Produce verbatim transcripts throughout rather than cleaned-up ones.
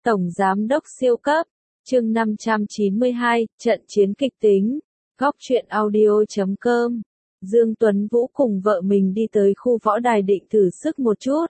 Tổng Giám đốc siêu cấp, chương năm trăm chín mươi hai, trận chiến kịch tính, góc truyện audio chấm com. Dương Tuấn Vũ cùng vợ mình đi tới khu võ đài định thử sức một chút.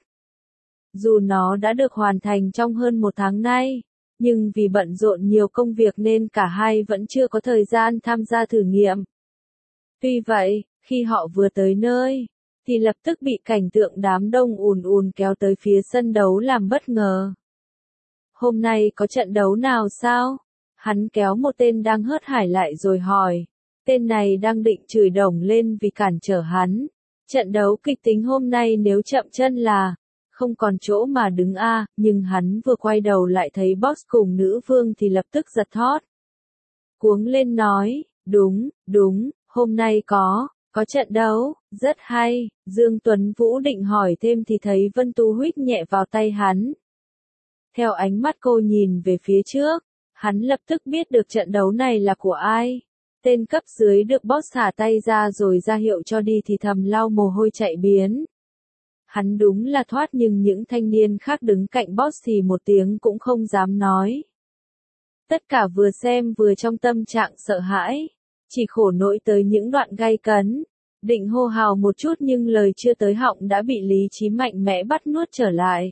Dù nó đã được hoàn thành trong hơn một tháng nay, nhưng vì bận rộn nhiều công việc nên cả hai vẫn chưa có thời gian tham gia thử nghiệm. Tuy vậy, khi họ vừa tới nơi, thì lập tức bị cảnh tượng đám đông ùn ùn kéo tới phía sân đấu làm bất ngờ. Hôm nay có trận đấu nào sao? Hắn kéo một tên đang hớt hải lại rồi hỏi. Tên này đang định chửi đồng lên vì cản trở hắn. Trận đấu kịch tính hôm nay nếu chậm chân là không còn chỗ mà đứng a, nhưng hắn vừa quay đầu lại thấy boss cùng nữ vương thì lập tức giật thót. Cuống lên nói, đúng, đúng, hôm nay có, có trận đấu, rất hay. Dương Tuấn Vũ định hỏi thêm thì thấy Vân Tú huých nhẹ vào tay hắn. Theo ánh mắt cô nhìn về phía trước, hắn lập tức biết được trận đấu này là của ai. Tên cấp dưới được boss thả tay ra rồi ra hiệu cho đi thì thầm lau mồ hôi chạy biến. Hắn đúng là thoát nhưng những thanh niên khác đứng cạnh boss thì một tiếng cũng không dám nói. Tất cả vừa xem vừa trong tâm trạng sợ hãi, chỉ khổ nỗi tới những đoạn gay cấn. Định hô hào một chút nhưng lời chưa tới họng đã bị lý trí mạnh mẽ bắt nuốt trở lại.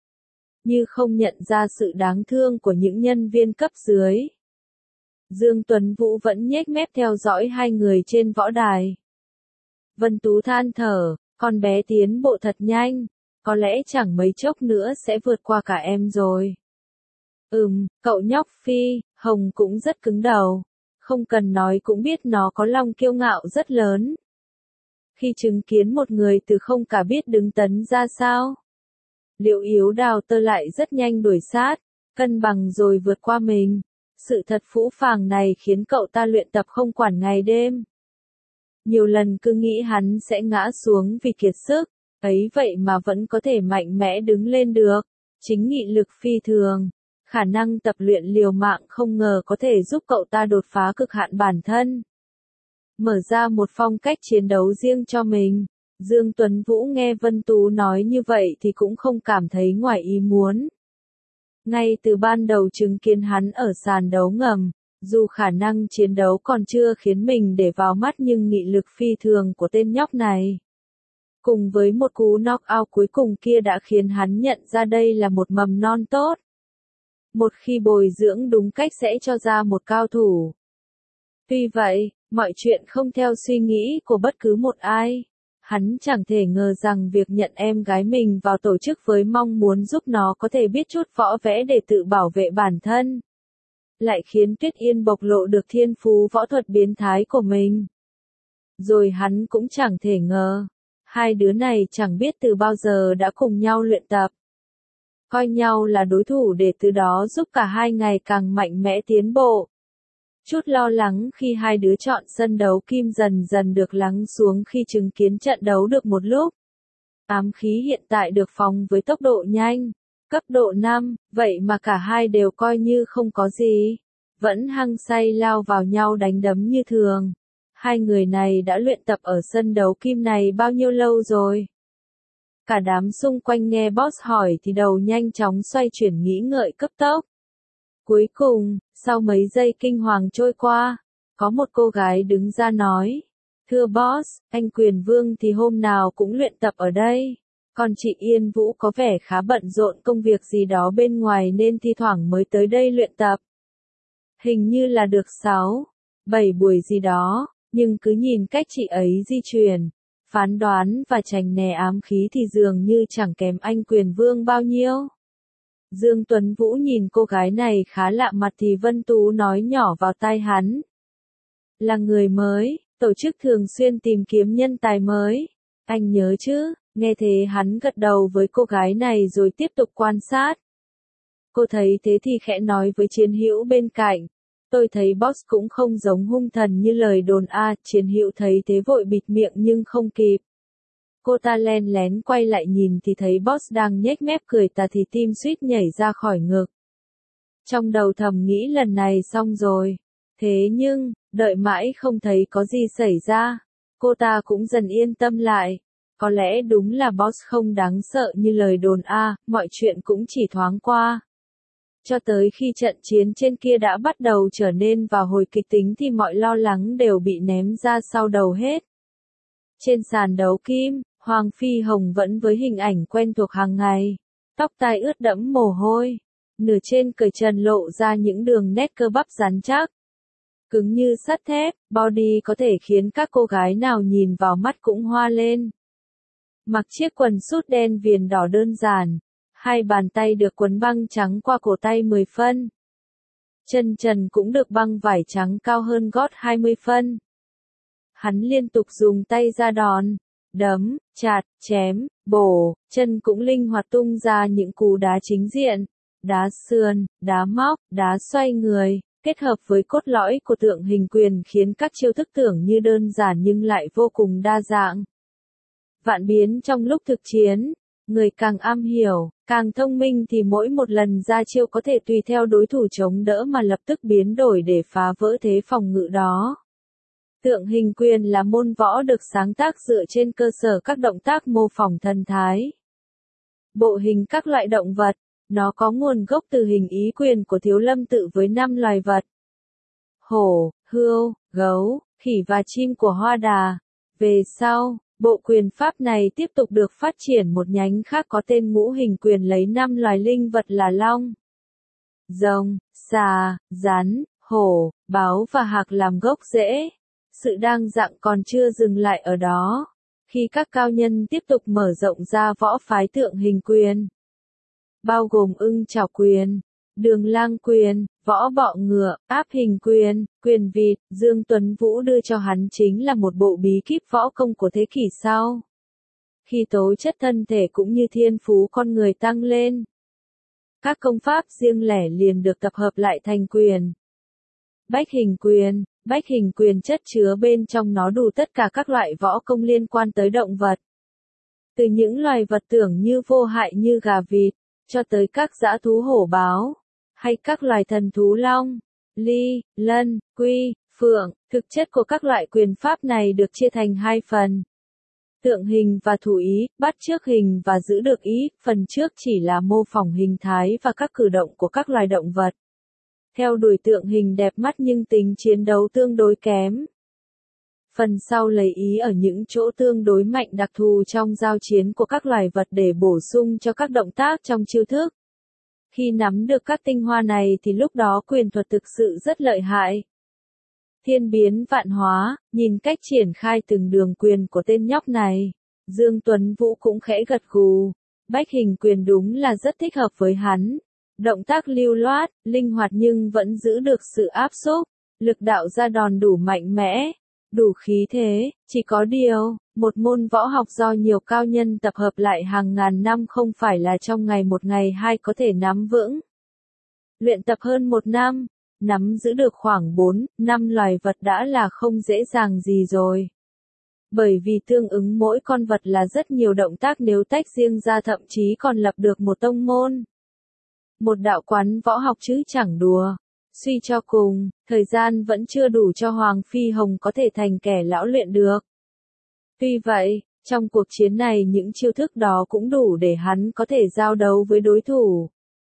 Như không nhận ra sự đáng thương của những nhân viên cấp dưới. Dương Tuấn Vũ vẫn nhếch mép theo dõi hai người trên võ đài. Vân Tú than thở, con bé tiến bộ thật nhanh, có lẽ chẳng mấy chốc nữa sẽ vượt qua cả em rồi. Ừm, cậu nhóc Phi, Hồng cũng rất cứng đầu, không cần nói cũng biết nó có lòng kiêu ngạo rất lớn. Khi chứng kiến một người từ không cả biết đứng tấn ra sao. Liệu Yếu Đào Tơ lại rất nhanh đuổi sát, cân bằng rồi vượt qua mình. Sự thật phũ phàng này khiến cậu ta luyện tập không quản ngày đêm. Nhiều lần cứ nghĩ hắn sẽ ngã xuống vì kiệt sức, ấy vậy mà vẫn có thể mạnh mẽ đứng lên được. Chính nghị lực phi thường, khả năng tập luyện liều mạng không ngờ có thể giúp cậu ta đột phá cực hạn bản thân. Mở ra một phong cách chiến đấu riêng cho mình. Dương Tuấn Vũ nghe Vân Tú nói như vậy thì cũng không cảm thấy ngoài ý muốn. Ngay từ ban đầu chứng kiến hắn ở sàn đấu ngầm, dù khả năng chiến đấu còn chưa khiến mình để vào mắt nhưng nghị lực phi thường của tên nhóc này. Cùng với một cú knock-out cuối cùng kia đã khiến hắn nhận ra đây là một mầm non tốt. Một khi bồi dưỡng đúng cách sẽ cho ra một cao thủ. Tuy vậy, mọi chuyện không theo suy nghĩ của bất cứ một ai. Hắn chẳng thể ngờ rằng việc nhận em gái mình vào tổ chức với mong muốn giúp nó có thể biết chút võ vẽ để tự bảo vệ bản thân. Lại khiến Tuyết Yên bộc lộ được thiên phú võ thuật biến thái của mình. Rồi hắn cũng chẳng thể ngờ. Hai đứa này chẳng biết từ bao giờ đã cùng nhau luyện tập. Coi nhau là đối thủ để từ đó giúp cả hai ngày càng mạnh mẽ tiến bộ. Chút lo lắng khi hai đứa chọn sân đấu kim dần dần được lắng xuống khi chứng kiến trận đấu được một lúc. Ám khí hiện tại được phóng với tốc độ nhanh, cấp độ năm, vậy mà cả hai đều coi như không có gì. Vẫn hăng say lao vào nhau đánh đấm như thường. Hai người này đã luyện tập ở sân đấu kim này bao nhiêu lâu rồi? Cả đám xung quanh nghe boss hỏi thì đầu nhanh chóng xoay chuyển nghĩ ngợi cấp tốc. Cuối cùng, sau mấy giây kinh hoàng trôi qua, có một cô gái đứng ra nói, thưa boss, anh Quyền Vương thì hôm nào cũng luyện tập ở đây, còn chị Yên Vũ có vẻ khá bận rộn công việc gì đó bên ngoài nên thi thoảng mới tới đây luyện tập. Hình như là được sáu, bảy buổi gì đó, nhưng cứ nhìn cách chị ấy di chuyển, phán đoán và tránh né ám khí thì dường như chẳng kém anh Quyền Vương bao nhiêu. Dương Tuấn Vũ nhìn cô gái này khá lạ mặt thì Vân Tú nói nhỏ vào tai hắn. Là người mới, tổ chức thường xuyên tìm kiếm nhân tài mới. Anh nhớ chứ, nghe thế hắn gật đầu với cô gái này rồi tiếp tục quan sát. Cô thấy thế thì khẽ nói với Chiến Hữu bên cạnh. Tôi thấy boss cũng không giống hung thần như lời đồn a. Chiến Hữu thấy thế vội bịt miệng nhưng không kịp. Cô ta len lén quay lại nhìn thì thấy boss đang nhếch mép cười tà thì tim suýt nhảy ra khỏi ngực. Trong đầu thầm nghĩ lần này xong rồi. Thế nhưng, đợi mãi không thấy có gì xảy ra. Cô ta cũng dần yên tâm lại. Có lẽ đúng là boss không đáng sợ như lời đồn a, mọi chuyện cũng chỉ thoáng qua. Cho tới khi trận chiến trên kia đã bắt đầu trở nên vào hồi kịch tính thì mọi lo lắng đều bị ném ra sau đầu hết. Trên sàn đấu kim, Hoàng Phi Hồng vẫn với hình ảnh quen thuộc hàng ngày. Tóc tai ướt đẫm mồ hôi. Nửa trên cởi trần lộ ra những đường nét cơ bắp rắn chắc. Cứng như sắt thép, body có thể khiến các cô gái nào nhìn vào mắt cũng hoa lên. Mặc chiếc quần sút đen viền đỏ đơn giản. Hai bàn tay được quấn băng trắng qua cổ tay mười phân. Chân trần cũng được băng vải trắng cao hơn gót hai mươi phân. Hắn liên tục dùng tay ra đòn, đấm, chặt, chém, bổ, chân cũng linh hoạt tung ra những cú đá chính diện, đá sườn, đá móc, đá xoay người, kết hợp với cốt lõi của tượng hình quyền khiến các chiêu thức tưởng như đơn giản nhưng lại vô cùng đa dạng. Vạn biến trong lúc thực chiến, người càng am hiểu, càng thông minh thì mỗi một lần ra chiêu có thể tùy theo đối thủ chống đỡ mà lập tức biến đổi để phá vỡ thế phòng ngự đó. Tượng hình quyền là môn võ được sáng tác dựa trên cơ sở các động tác mô phỏng thần thái. Bộ hình các loại động vật, nó có nguồn gốc từ hình ý quyền của Thiếu Lâm Tự với năm loài vật. Hổ, hươu, gấu, khỉ và chim của Hoa Đà. Về sau, bộ quyền pháp này tiếp tục được phát triển một nhánh khác có tên ngũ hình quyền lấy năm loài linh vật là long, rồng, xà, rắn, hổ, báo và hạc làm gốc rễ. Sự đa dạng còn chưa dừng lại ở đó. Khi các cao nhân tiếp tục mở rộng ra võ phái tượng hình quyền, bao gồm ưng chảo quyền, đường lang quyền, võ bọ ngựa, áp hình quyền, quyền vịt, Dương Tuấn Vũ đưa cho hắn chính là một bộ bí kíp võ công của thế kỷ sau. Khi tố chất thân thể cũng như thiên phú con người tăng lên, các công pháp riêng lẻ liền được tập hợp lại thành quyền. Bách hình quyền. Bách hình quyền chất chứa bên trong nó đủ tất cả các loại võ công liên quan tới động vật. Từ những loài vật tưởng như vô hại như gà vịt, cho tới các dã thú hổ báo, hay các loài thần thú long, ly, lân, quy, phượng. Thực chất của các loại quyền pháp này được chia thành hai phần. Tượng hình và thủ ý, bắt chước hình và giữ được ý. Phần trước chỉ là mô phỏng hình thái và các cử động của các loài động vật. Theo đuổi tượng hình đẹp mắt nhưng tính chiến đấu tương đối kém. Phần sau lấy ý ở những chỗ tương đối mạnh đặc thù trong giao chiến của các loài vật để bổ sung cho các động tác trong chiêu thức. Khi nắm được các tinh hoa này thì lúc đó quyền thuật thực sự rất lợi hại. Thiên biến vạn hóa, nhìn cách triển khai từng đường quyền của tên nhóc này, Dương Tuấn Vũ cũng khẽ gật gù. Bách hình quyền đúng là rất thích hợp với hắn. Động tác lưu loát, linh hoạt nhưng vẫn giữ được sự áp xúc, lực đạo ra đòn đủ mạnh mẽ, đủ khí thế. Chỉ có điều, một môn võ học do nhiều cao nhân tập hợp lại hàng ngàn năm không phải là trong ngày một ngày hai có thể nắm vững. Luyện tập hơn một năm, nắm giữ được khoảng bốn, năm loài vật đã là không dễ dàng gì rồi. Bởi vì tương ứng mỗi con vật là rất nhiều động tác nếu tách riêng ra thậm chí còn lập được một tông môn. Một đạo quán võ học chứ chẳng đùa. Suy cho cùng, thời gian vẫn chưa đủ cho Hoàng Phi Hồng có thể thành kẻ lão luyện được. Tuy vậy, trong cuộc chiến này những chiêu thức đó cũng đủ để hắn có thể giao đấu với đối thủ.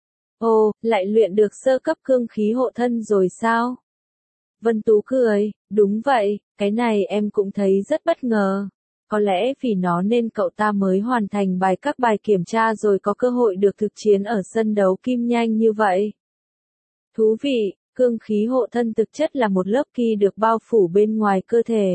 Ồ, lại luyện được sơ cấp cương khí hộ thân rồi sao? Vân Tú cười, đúng vậy, cái này em cũng thấy rất bất ngờ. Có lẽ vì nó nên cậu ta mới hoàn thành bài các bài kiểm tra rồi có cơ hội được thực chiến ở sân đấu kim nhanh như vậy. Thú vị, cương khí hộ thân thực chất là một lớp ki được bao phủ bên ngoài cơ thể.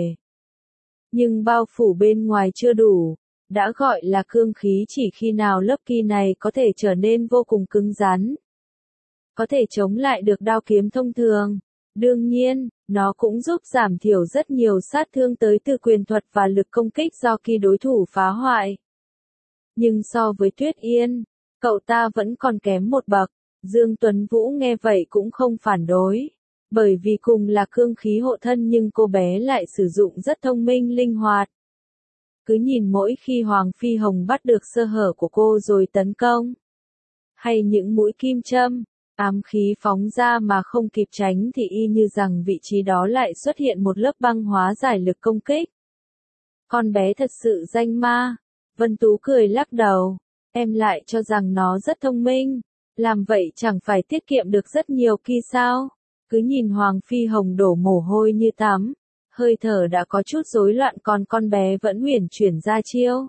Nhưng bao phủ bên ngoài chưa đủ, đã gọi là cương khí chỉ khi nào lớp ki này có thể trở nên vô cùng cứng rắn. Có thể chống lại được đao kiếm thông thường. Đương nhiên, nó cũng giúp giảm thiểu rất nhiều sát thương tới từ quyền thuật và lực công kích do khi đối thủ phá hoại. Nhưng so với Tuyết Yên, cậu ta vẫn còn kém một bậc. Dương Tuấn Vũ nghe vậy cũng không phản đối. Bởi vì cùng là cương khí hộ thân nhưng cô bé lại sử dụng rất thông minh linh hoạt. Cứ nhìn mỗi khi Hoàng Phi Hồng bắt được sơ hở của cô rồi tấn công. Hay những mũi kim châm, ám khí phóng ra mà không kịp tránh thì y như rằng vị trí đó lại xuất hiện một lớp băng hóa giải lực công kích. Con bé thật sự danh ma. Vân Tú cười lắc đầu. Em lại cho rằng nó rất thông minh. Làm vậy chẳng phải tiết kiệm được rất nhiều ki sao? Cứ nhìn Hoàng Phi Hồng đổ mồ hôi như tắm, hơi thở đã có chút rối loạn còn con bé vẫn uyển chuyển ra chiêu.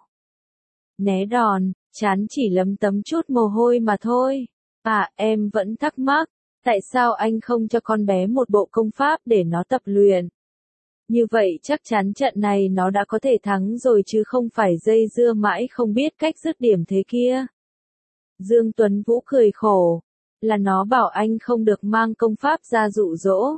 Né đòn, chán chỉ lấm tấm chút mồ hôi mà thôi. À, em vẫn thắc mắc, tại sao anh không cho con bé một bộ công pháp để nó tập luyện? Như vậy chắc chắn trận này nó đã có thể thắng rồi chứ không phải dây dưa mãi không biết cách dứt điểm thế kia. Dương Tuấn Vũ cười khổ, là nó bảo anh không được mang công pháp ra dụ dỗ.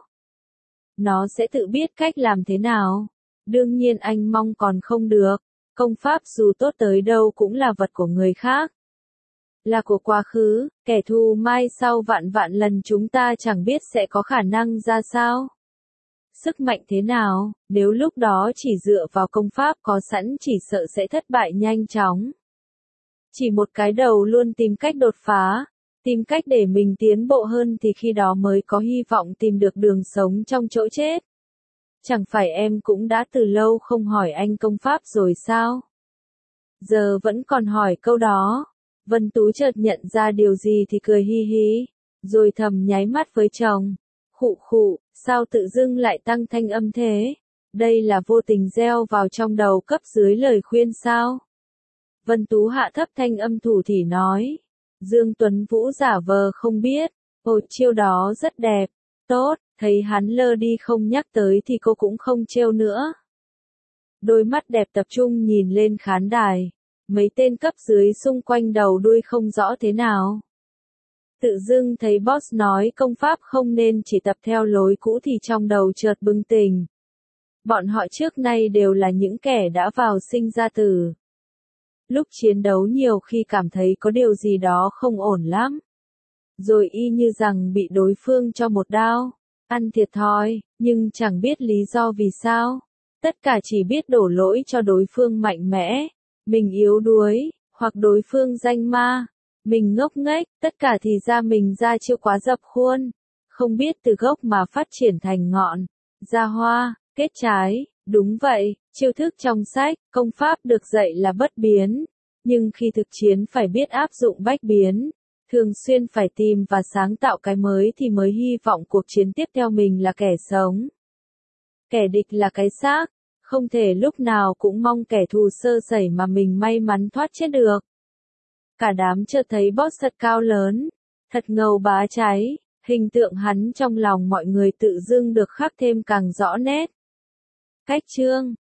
Nó sẽ tự biết cách làm thế nào. Đương nhiên anh mong còn không được, công pháp dù tốt tới đâu cũng là vật của người khác. Là của quá khứ, kẻ thù mai sau vạn vạn lần chúng ta chẳng biết sẽ có khả năng ra sao. Sức mạnh thế nào, nếu lúc đó chỉ dựa vào công pháp có sẵn chỉ sợ sẽ thất bại nhanh chóng. Chỉ một cái đầu luôn tìm cách đột phá, tìm cách để mình tiến bộ hơn thì khi đó mới có hy vọng tìm được đường sống trong chỗ chết. Chẳng phải em cũng đã từ lâu không hỏi anh công pháp rồi sao? Giờ vẫn còn hỏi câu đó. Vân Tú chợt nhận ra điều gì thì cười hi hi, rồi thầm nháy mắt với chồng. Khụ khụ, sao tự dưng lại tăng thanh âm thế? Đây là vô tình gieo vào trong đầu cấp dưới lời khuyên sao? Vân Tú hạ thấp thanh âm thủ thỉ nói. Dương Tuấn Vũ giả vờ không biết. Ồ, chiêu đó rất đẹp. Tốt, thấy hắn lơ đi không nhắc tới thì cô cũng không trêu nữa. Đôi mắt đẹp tập trung nhìn lên khán đài. Mấy tên cấp dưới xung quanh đầu đuôi không rõ thế nào. Tự dưng thấy boss nói công pháp không nên chỉ tập theo lối cũ thì trong đầu chợt bừng tỉnh. Bọn họ trước nay đều là những kẻ đã vào sinh ra tử. Lúc chiến đấu nhiều khi cảm thấy có điều gì đó không ổn lắm. Rồi y như rằng bị đối phương cho một đao, ăn thiệt thòi, nhưng chẳng biết lý do vì sao. Tất cả chỉ biết đổ lỗi cho đối phương mạnh mẽ, mình yếu đuối, hoặc đối phương danh ma, mình ngốc nghếch, tất cả thì ra mình ra chiêu quá dập khuôn, không biết từ gốc mà phát triển thành ngọn, ra hoa, kết trái. Đúng vậy, chiêu thức trong sách, công pháp được dạy là bất biến, nhưng khi thực chiến phải biết áp dụng bách biến, thường xuyên phải tìm và sáng tạo cái mới thì mới hy vọng cuộc chiến tiếp theo mình là kẻ sống. Kẻ địch là cái xác, không thể lúc nào cũng mong kẻ thù sơ sẩy mà mình may mắn thoát chết được. Cả đám chợt thấy boss thật cao lớn, thật ngầu bá cháy, hình tượng hắn trong lòng mọi người tự dưng được khắc thêm càng rõ nét. Cách chương